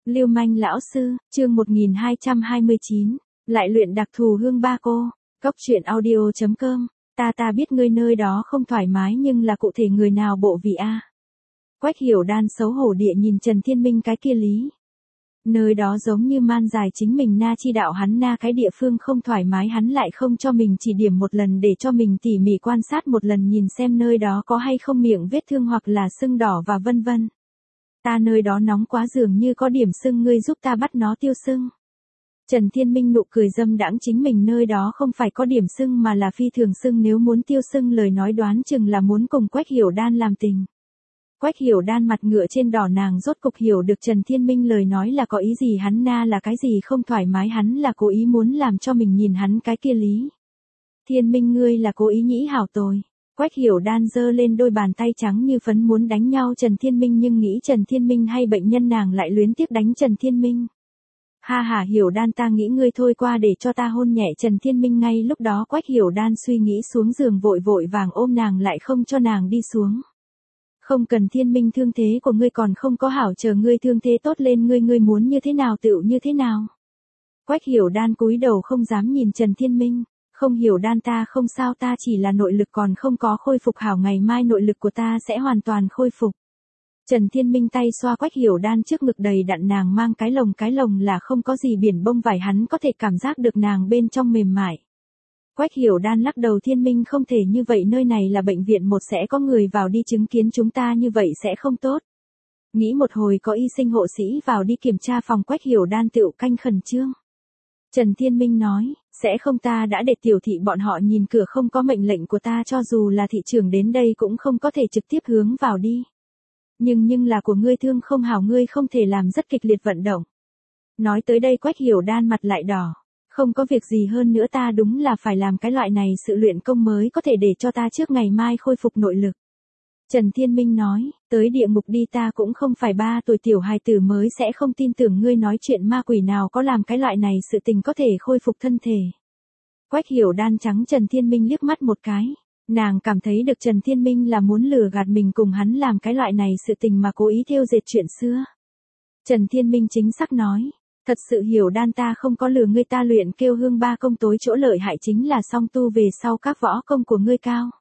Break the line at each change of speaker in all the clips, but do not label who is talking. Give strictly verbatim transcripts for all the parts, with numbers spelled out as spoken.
Lưu manh lão sư, chương một nghìn hai trăm hai mươi chín, lại luyện đặc thù hương ba cô, cốc truyện audio chấm com, ta ta biết ngươi nơi đó không thoải mái nhưng là cụ thể người nào bộ vị a? Quách Hiểu Đan xấu hổ địa nhìn Trần Thiên Minh cái kia lý. Nơi đó giống như man dài chính mình na chi đạo hắn na cái địa phương không thoải mái hắn lại không cho mình chỉ điểm một lần để cho mình tỉ mỉ quan sát một lần nhìn xem nơi đó có hay không miệng vết thương hoặc là sưng đỏ và vân vân. Ta nơi đó nóng quá dường như có điểm sưng ngươi giúp ta bắt nó tiêu sưng. Trần Thiên Minh nụ cười dâm đãng chính mình nơi đó không phải có điểm sưng mà là phi thường sưng nếu muốn tiêu sưng lời nói đoán chừng là muốn cùng Quách Hiểu Đan làm tình. Quách Hiểu Đan mặt ngựa trên đỏ nàng rốt cục hiểu được Trần Thiên Minh lời nói là có ý gì hắn na là cái gì không thoải mái hắn là cố ý muốn làm cho mình nhìn hắn cái kia lý. Thiên Minh ngươi là cố ý nhĩ hảo tồi. Quách Hiểu Đan giơ lên đôi bàn tay trắng như phấn muốn đánh nhau Trần Thiên Minh nhưng nghĩ Trần Thiên Minh hay bệnh nhân nàng lại luyến tiếc đánh Trần Thiên Minh. Ha ha Hiểu Đan ta nghĩ ngươi thôi qua để cho ta hôn nhẹ Trần Thiên Minh ngay lúc đó Quách Hiểu Đan suy nghĩ xuống giường vội vội vàng ôm nàng lại không cho nàng đi xuống. Không cần Thiên Minh thương thế của ngươi còn không có hảo chờ ngươi thương thế tốt lên ngươi ngươi muốn như thế nào tựu như thế nào. Quách Hiểu Đan cúi đầu không dám nhìn Trần Thiên Minh. Không Hiểu Đan ta không sao ta chỉ là nội lực còn không có khôi phục hảo ngày mai nội lực của ta sẽ hoàn toàn khôi phục. Trần Thiên Minh tay xoa Quách Hiểu Đan trước ngực đầy đặn nàng mang cái lồng cái lồng là không có gì biển bông vải hắn có thể cảm giác được nàng bên trong mềm mại. Quách Hiểu Đan lắc đầu Thiên Minh không thể như vậy nơi này là bệnh viện một sẽ có người vào đi chứng kiến chúng ta như vậy sẽ không tốt. Nghĩ một hồi có y sinh hộ sĩ vào đi kiểm tra phòng Quách Hiểu Đan tựu canh khẩn trương. Trần Thiên Minh nói, sẽ không ta đã để tiểu thị bọn họ nhìn cửa không có mệnh lệnh của ta cho dù là thị trưởng đến đây cũng không có thể trực tiếp hướng vào đi. Nhưng nhưng là của ngươi thương không hảo ngươi không thể làm rất kịch liệt vận động. Nói tới đây Quách Hiểu Đan mặt lại đỏ. Không có việc gì hơn nữa ta đúng là phải làm cái loại này sự luyện công mới có thể để cho ta trước ngày mai khôi phục nội lực. Trần Thiên Minh nói, tới địa ngục đi ta cũng không phải ba tuổi tiểu hài tử mới sẽ không tin tưởng ngươi nói chuyện ma quỷ nào có làm cái loại này sự tình có thể khôi phục thân thể. Quách Hiểu Đan trắng Trần Thiên Minh liếc mắt một cái, nàng cảm thấy được Trần Thiên Minh là muốn lừa gạt mình cùng hắn làm cái loại này sự tình mà cố ý thêu dệt chuyện xưa. Trần Thiên Minh chính xác nói, thật sự Hiểu Đan ta không có lừa ngươi ta luyện kêu hương ba công tối chỗ lợi hại chính là song tu về sau các võ công của ngươi cao.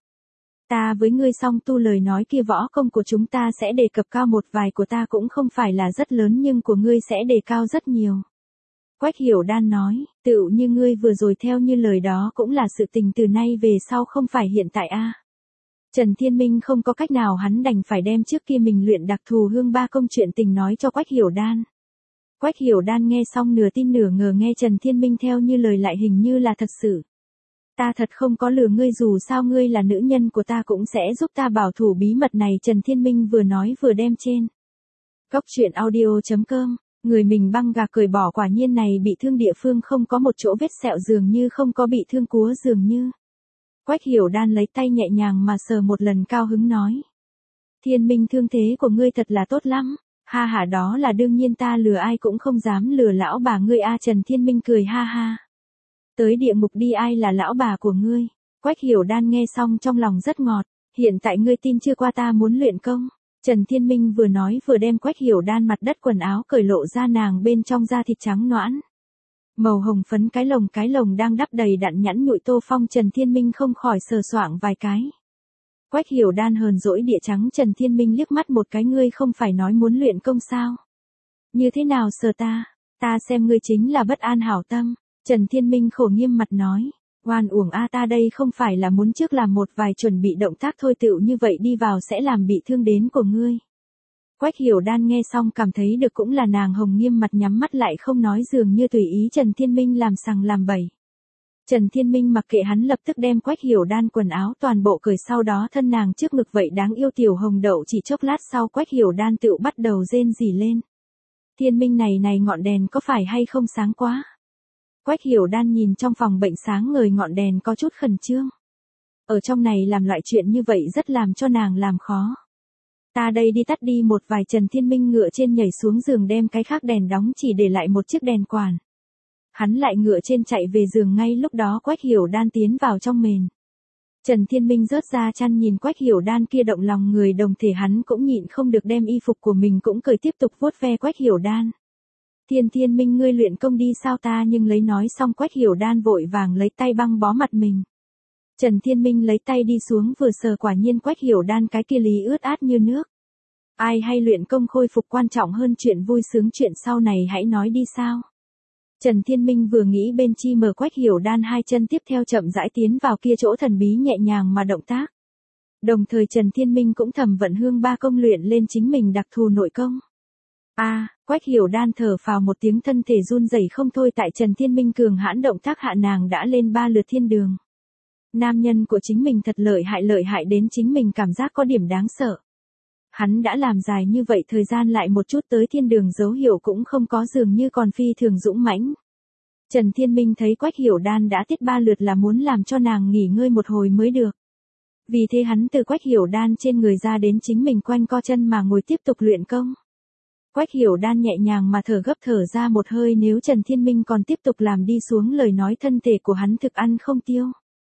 Ta với ngươi song tu lời nói kia võ công của chúng ta sẽ đề cập cao một vài của ta cũng không phải là rất lớn nhưng của ngươi sẽ đề cao rất nhiều. Quách Hiểu Đan nói, tựu như ngươi vừa rồi theo như lời đó cũng là sự tình từ nay về sau không phải hiện tại a. Trần Thiên Minh không có cách nào hắn đành phải đem trước kia mình luyện đặc thù hương ba công chuyện tình nói cho Quách Hiểu Đan. Quách Hiểu Đan nghe xong nửa tin nửa ngờ nghe Trần Thiên Minh theo như lời lại hình như là thật sự. Ta thật không có lừa ngươi dù sao ngươi là nữ nhân của ta cũng sẽ giúp ta bảo thủ bí mật này Trần Thiên Minh vừa nói vừa đem trên. Cốc truyện audio chấm com, người mình băng gạc cởi bỏ quả nhiên này bị thương địa phương không có một chỗ vết sẹo dường như không có bị thương cúa dường như. Quách Hiểu Đan lấy tay nhẹ nhàng mà sờ một lần cao hứng nói. Thiên Minh thương thế của ngươi thật là tốt lắm. Ha ha đó là đương nhiên ta lừa ai cũng không dám lừa lão bà ngươi a Trần Thiên Minh cười ha ha. Tới địa ngục đi ai là lão bà của ngươi. Quách Hiểu Đan nghe xong trong lòng rất ngọt. Hiện tại ngươi tin chưa qua ta muốn luyện công. Trần Thiên Minh vừa nói vừa đem Quách Hiểu Đan mặt đất quần áo cởi lộ ra nàng bên trong da thịt trắng nõn. Màu hồng phấn cái lồng cái lồng đang đắp đầy đặn nhẵn nhụi tô phong Trần Thiên Minh không khỏi sờ soạng vài cái. Quách Hiểu Đan hờn dỗi địa trắng Trần Thiên Minh liếc mắt một cái ngươi không phải nói muốn luyện công sao. Như thế nào sờ ta, ta xem ngươi chính là bất an hảo tâm. Trần Thiên Minh khổ nghiêm mặt nói, oan uổng a ta đây không phải là muốn trước làm một vài chuẩn bị động tác thôi tựu như vậy đi vào sẽ làm bị thương đến của ngươi. Quách Hiểu Đan nghe xong cảm thấy được cũng là nàng hồng nghiêm mặt nhắm mắt lại không nói dường như tùy ý Trần Thiên Minh làm sằng làm bậy. Trần Thiên Minh mặc kệ hắn lập tức đem Quách Hiểu Đan quần áo toàn bộ cởi sau đó thân nàng trước ngực vậy đáng yêu tiểu hồng đậu chỉ chốc lát sau Quách Hiểu Đan tựu bắt đầu rên rỉ lên. Thiên Minh này này ngọn đèn có phải hay không sáng quá? Quách Hiểu Đan nhìn trong phòng bệnh sáng ngời ngọn đèn có chút khẩn trương. Ở trong này làm loại chuyện như vậy rất làm cho nàng làm khó. Ta đây đi tắt đi một vài Trần Thiên Minh ngựa trên nhảy xuống giường đem cái khác đèn đóng chỉ để lại một chiếc đèn quản. Hắn lại ngựa trên chạy về giường ngay lúc đó Quách Hiểu Đan tiến vào trong mền. Trần Thiên Minh rớt ra chăn nhìn Quách Hiểu Đan kia động lòng người đồng thể hắn cũng nhịn không được đem y phục của mình cũng cởi tiếp tục vuốt ve Quách Hiểu Đan. Thiên Thiên Minh ngươi luyện công đi sao ta nhưng lấy nói xong Quách Hiểu Đan vội vàng lấy tay băng bó mặt mình. Trần Thiên Minh lấy tay đi xuống vừa sờ quả nhiên Quách Hiểu Đan cái kia lý ướt át như nước. Ai hay luyện công khôi phục quan trọng hơn chuyện vui sướng chuyện sau này hãy nói đi sao. Trần Thiên Minh vừa nghĩ bên chi mở Quách Hiểu Đan hai chân tiếp theo chậm rãi tiến vào kia chỗ thần bí nhẹ nhàng mà động tác. Đồng thời Trần Thiên Minh cũng thầm vận hương ba công luyện lên chính mình đặc thù nội công. A, à, Quách Hiểu Đan thở phào một tiếng thân thể run rẩy không thôi tại Trần Thiên Minh cường hãn động tác hạ nàng đã lên ba lượt thiên đường. Nam nhân của chính mình thật lợi hại lợi hại đến chính mình cảm giác có điểm đáng sợ. Hắn đã làm dài như vậy thời gian lại một chút tới thiên đường dấu hiệu cũng không có dường như còn phi thường dũng mãnh. Trần Thiên Minh thấy Quách Hiểu Đan đã tiết ba lượt là muốn làm cho nàng nghỉ ngơi một hồi mới được. Vì thế hắn từ Quách Hiểu Đan trên người ra đến chính mình quanh co chân mà ngồi tiếp tục luyện công. Quách Hiểu Đan nhẹ nhàng mà thở gấp thở ra một hơi nếu Trần Thiên Minh còn tiếp tục làm đi xuống lời nói thân thể của hắn thực ăn không tiêu.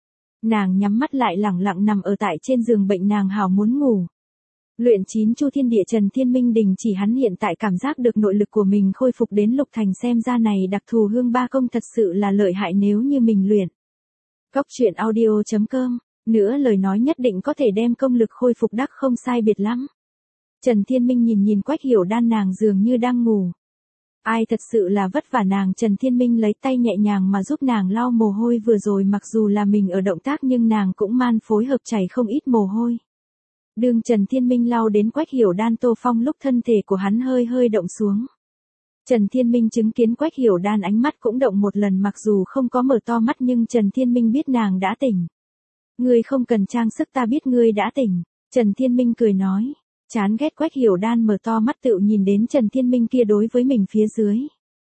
Nàng nhắm mắt lại lẳng lặng nằm ở tại trên giường bệnh nàng hào muốn ngủ. Luyện chín chu thiên địa Trần Thiên Minh đình chỉ hắn hiện tại cảm giác được nội lực của mình khôi phục đến lục thành xem ra này đặc thù hương ba công thật sự là lợi hại nếu như mình luyện. Cốc truyện audio chấm com, nữa lời nói nhất định có thể đem công lực khôi phục đắc không sai biệt lắm. Trần Thiên Minh nhìn nhìn Quách Hiểu Đan nàng dường như đang ngủ. Ai thật sự là vất vả nàng Trần Thiên Minh lấy tay nhẹ nhàng mà giúp nàng lau mồ hôi vừa rồi mặc dù là mình ở động tác nhưng nàng cũng man phối hợp chảy không ít mồ hôi. Đường Trần Thiên Minh lau đến Quách Hiểu Đan Tô Phong lúc thân thể của hắn hơi hơi động xuống. Trần Thiên Minh chứng kiến Quách Hiểu Đan ánh mắt cũng động một lần mặc dù không có mở to mắt nhưng Trần Thiên Minh biết nàng đã tỉnh. Ngươi không cần trang sức ta biết ngươi đã tỉnh. Trần Thiên Minh cười nói. Chán ghét Quách Hiểu Đan mở to mắt tự nhìn đến Trần Thiên Minh kia đối với mình phía dưới.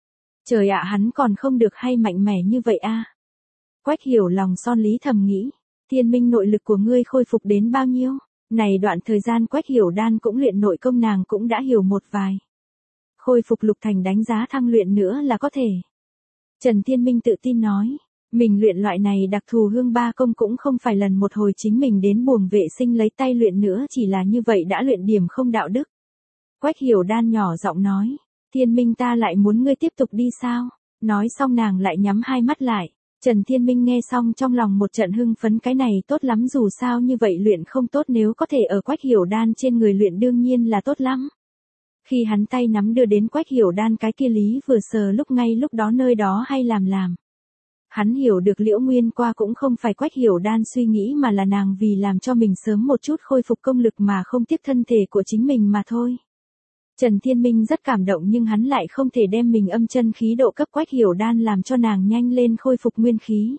Trời ạ hắn còn không được hay mạnh mẽ như vậy a. À? Quách Hiểu lòng son lý thầm nghĩ. Thiên Minh nội lực của ngươi khôi phục đến bao nhiêu? Này đoạn thời gian Quách Hiểu Đan cũng luyện nội công nàng cũng đã hiểu một vài. Khôi phục lục thành đánh giá thăng luyện nữa là có thể. Trần Thiên Minh tự tin nói. Mình luyện loại này đặc thù hương ba công cũng không phải lần một hồi chính mình đến buồng vệ sinh lấy tay luyện nữa chỉ là như vậy đã luyện điểm không đạo đức. Quách Hiểu Đan nhỏ giọng nói. Thiên Minh ta lại muốn ngươi tiếp tục đi sao? Nói xong nàng lại nhắm hai mắt lại. Trần Thiên Minh nghe xong trong lòng một trận hưng phấn cái này tốt lắm dù sao như vậy luyện không tốt nếu có thể ở Quách Hiểu Đan trên người luyện đương nhiên là tốt lắm. Khi hắn tay nắm đưa đến Quách Hiểu Đan cái kia lý vừa sờ lúc ngay lúc đó nơi đó hay làm làm. Hắn hiểu được Liễu Nguyên qua cũng không phải Quách Hiểu Đan suy nghĩ mà là nàng vì làm cho mình sớm một chút khôi phục công lực mà không tiếc thân thể của chính mình mà thôi. Trần Thiên Minh rất cảm động nhưng hắn lại không thể đem mình âm chân khí độ cấp Quách Hiểu Đan làm cho nàng nhanh lên khôi phục nguyên khí.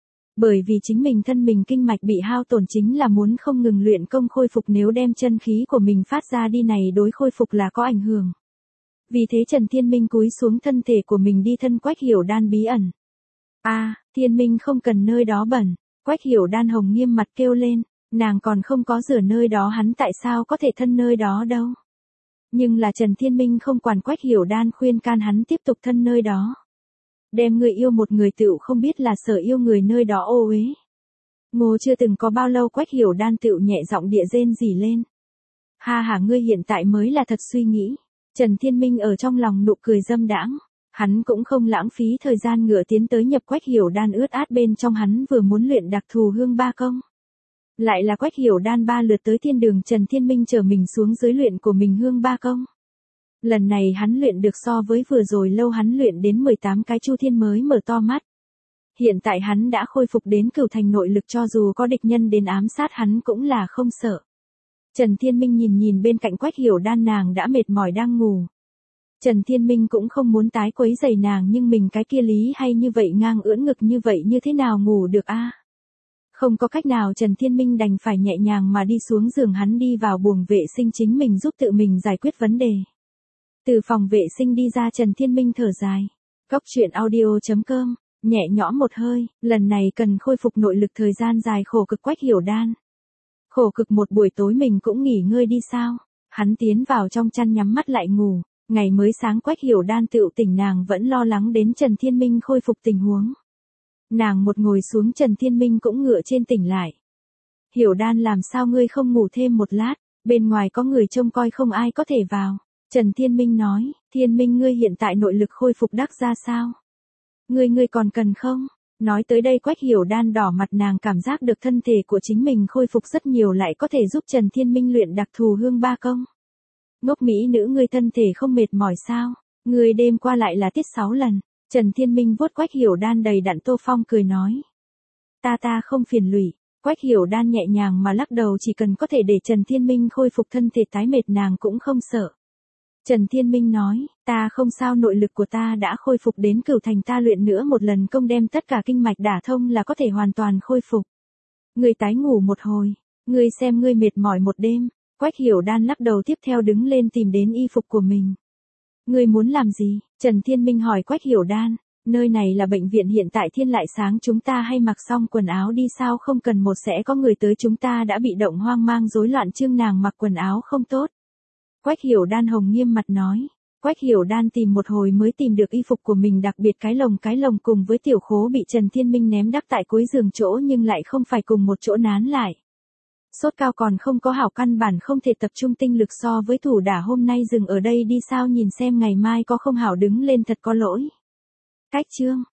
Bởi vì chính mình thân mình kinh mạch bị hao tổn chính là muốn không ngừng luyện công khôi phục nếu đem chân khí của mình phát ra đi này đối khôi phục là có ảnh hưởng. Vì thế Trần Thiên Minh cúi xuống thân thể của mình đi thân Quách Hiểu Đan bí ẩn. A, à, Thiên Minh không cần nơi đó bẩn. Quách Hiểu Đan hồng nghiêm mặt kêu lên, nàng còn không có rửa nơi đó hắn tại sao có thể thân nơi đó đâu. Nhưng là Trần Thiên Minh không quản Quách Hiểu Đan khuyên can hắn tiếp tục thân nơi đó. Đem người yêu một người tựu không biết là sở yêu người nơi đó ô uế. Ngô chưa từng có bao lâu Quách Hiểu Đan tựu nhẹ giọng địa rên rỉ lên. Ha ha ngươi hiện tại mới là thật suy nghĩ. Trần Thiên Minh ở trong lòng nụ cười dâm đãng. Hắn cũng không lãng phí thời gian ngựa tiến tới nhập Quách Hiểu Đan ướt át bên trong hắn vừa muốn luyện đặc thù hương ba công. Lại là Quách Hiểu Đan ba lượt tới thiên đường Trần Thiên Minh chở mình xuống dưới luyện của mình hương ba công. Lần này hắn luyện được so với vừa rồi lâu hắn luyện đến mười tám cái chu thiên mới mở to mắt. Hiện tại hắn đã khôi phục đến cửu thành nội lực cho dù có địch nhân đến ám sát hắn cũng là không sợ. Trần Thiên Minh nhìn nhìn bên cạnh Quách Hiểu Đan nàng đã mệt mỏi đang ngủ. Trần Thiên Minh cũng không muốn tái quấy rầy nàng nhưng mình cái kia lý hay như vậy ngang ưỡn ngực như vậy như thế nào ngủ được a? À? Không có cách nào Trần Thiên Minh đành phải nhẹ nhàng mà đi xuống giường hắn đi vào buồng vệ sinh chính mình giúp tự mình giải quyết vấn đề. Từ phòng vệ sinh đi ra Trần Thiên Minh thở dài. Cốc truyện audio chấm com, nhẹ nhõm một hơi, lần này cần khôi phục nội lực thời gian dài khổ cực Quách Hiểu Đan. Khổ cực một buổi tối mình cũng nghỉ ngơi đi sao? Hắn tiến vào trong chăn nhắm mắt lại ngủ. Ngày mới sáng Quách Hiểu Đan tựu tỉnh nàng vẫn lo lắng đến Trần Thiên Minh khôi phục tình huống. Nàng một ngồi xuống Trần Thiên Minh cũng ngựa trên tỉnh lại. Hiểu Đan làm sao ngươi không ngủ thêm một lát, bên ngoài có người trông coi không ai có thể vào. Trần Thiên Minh nói, Thiên Minh ngươi hiện tại nội lực khôi phục đắc ra sao? Ngươi ngươi còn cần không? Nói tới đây Quách Hiểu Đan đỏ mặt, nàng cảm giác được thân thể của chính mình khôi phục rất nhiều, lại có thể giúp Trần Thiên Minh luyện đặc thù hương ba công. Ngốc mỹ nữ, ngươi thân thể không mệt mỏi sao? Ngươi đêm qua lại là tiết sáu lần. Trần Thiên Minh vuốt Quách Hiểu Đan đầy đặn Tô Phong cười nói. Ta ta không phiền lụy. Quách Hiểu Đan nhẹ nhàng mà lắc đầu, chỉ cần có thể để Trần Thiên Minh khôi phục thân thể tái mệt nàng cũng không sợ. Trần Thiên Minh nói, ta không sao, nội lực của ta đã khôi phục đến cửu thành, ta luyện nữa một lần công đem tất cả kinh mạch đả thông là có thể hoàn toàn khôi phục. Ngươi tái ngủ một hồi, ngươi xem ngươi mệt mỏi một đêm. Quách Hiểu Đan lắc đầu, tiếp theo đứng lên tìm đến y phục của mình. Ngươi muốn làm gì? Trần Thiên Minh hỏi Quách Hiểu Đan. Nơi này là bệnh viện, hiện tại thiên lại sáng, chúng ta hay mặc xong quần áo đi sao? Không cần, một sẽ có người tới, chúng ta đã bị động hoang mang rối loạn, chương nàng mặc quần áo không tốt. Quách Hiểu Đan hồng nghiêm mặt nói. Quách Hiểu Đan tìm một hồi mới tìm được y phục của mình, đặc biệt cái lồng cái lồng cùng với tiểu khố bị Trần Thiên Minh ném đắp tại cuối giường chỗ, nhưng lại không phải cùng một chỗ nán lại. Sốt cao còn không có hảo, căn bản không thể tập trung tinh lực, so với thủ đả hôm nay dừng ở đây đi sao, nhìn xem ngày mai có không hảo, đứng lên thật có lỗi. Cách chương